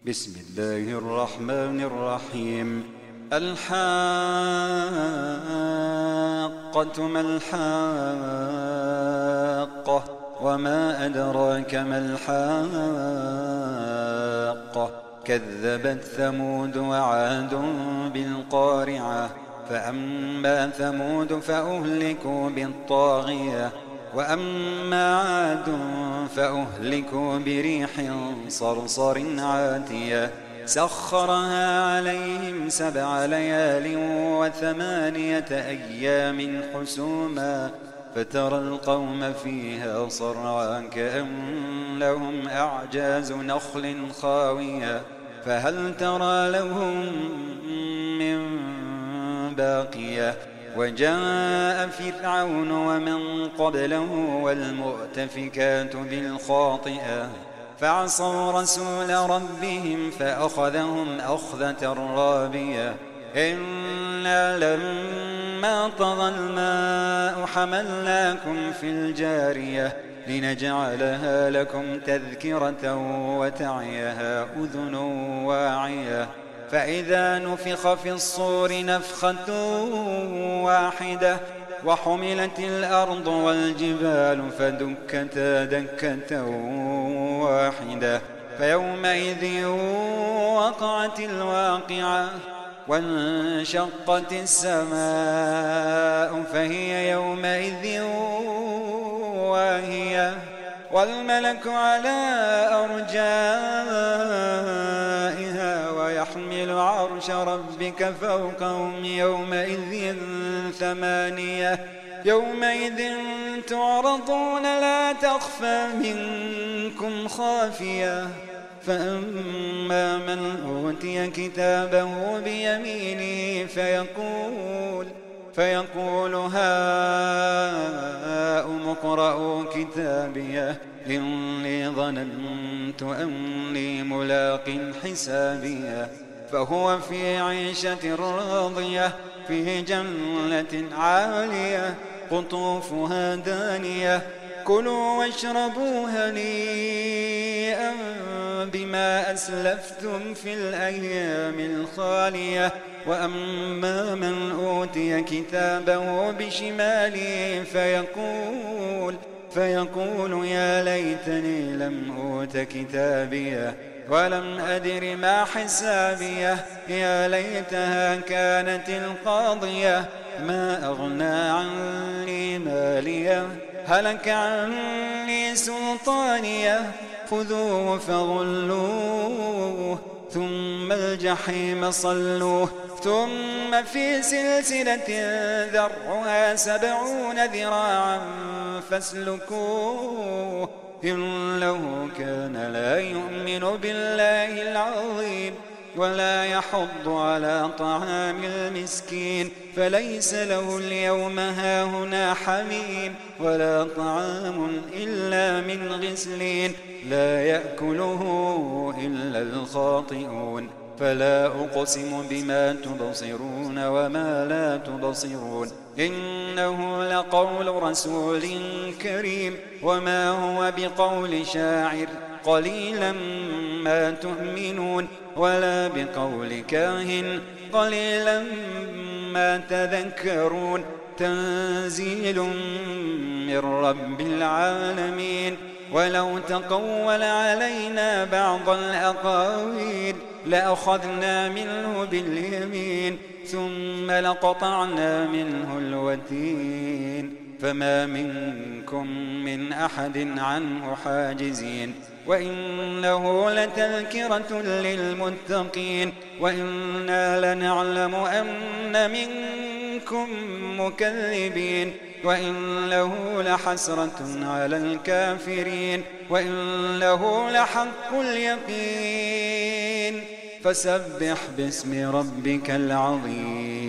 بسم الله الرحمن الرحيم. الحاقة ما الحاقة وما أدراك ما الحاقة. كذبت ثمود وعاد بالقارعة. فأما ثمود فأهلكوا بالطاغية وأما عاد فأهلكوا بريح صرصر عاتية سخرها عليهم 7 ليال و8 أيام حسوما فترى القوم فيها صرعا كأنهم أعجاز نخل خاوية فهل ترى لهم من باقية. وجاء فرعون ومن قبله والمؤتفكات بالخاطئة فعصوا رسول ربهم فأخذهم أخذة رابية. إنا لما طغى الماء حملناكم في الجارية لنجعلها لكم تذكرة وتعيها أذن واعية. فإذا نفخ في الصور نفخة واحدة وحملت الأرض والجبال فدكتا دكة واحدة فيومئذ وقعت الواقعة وانشقت السماء فهي يومئذ واهية والملك على أرجائها ويحمل عرش ربك فوقهم يومئذ 8 يومئذ تعرضون لا تخفى منكم خافية. فأما من أوتي كتابه بيمينه فيقول هاؤم اقرءوا كتابيه إني ظننت أني ملاق حسابيه فهو في عيشة راضية في جنة عالية قطوفها دانية كلوا واشربوا هنيئا بما أسلفتم في الأيام الخالية. وأما من أوتي كتابه بشماله فيقول يا ليتني لم أوت كتابيه ولم أدر ما حسابيه يا ليتها كانت القاضية ما أغنى عني ماليه هلك عني سلطانيه خذوه فغلوه ثم الجحيم صلوه ثم في سلسلة ذرعها 70 ذراعا فاسلكوه إنه كان لا يؤمن بالله العظيم ولا يحض على طعام المسكين فليس له اليوم هاهنا حميم ولا طعام إلا من غسلين لا يأكله إلا الخاطئون. فلا أقسم بما تبصرون وما لا تبصرون إنه لقول رسول كريم وما هو بقول شاعر قليلا ما تؤمنون ولا بقول كاهن قليلا ما تذكرون تنزيل من رب العالمين. ولو تقول علينا بعض الأقاويل لأخذنا منه باليمين ثم لقطعنا منه الوتين فما منكم من أحد عنه حاجزين. وإنه لتذكرة للمتقين وإنا لنعلم أن منكم مكذبين وإنه لحسرة على الكافرين وإنه لحق اليقين. فسبح باسم ربك العظيم.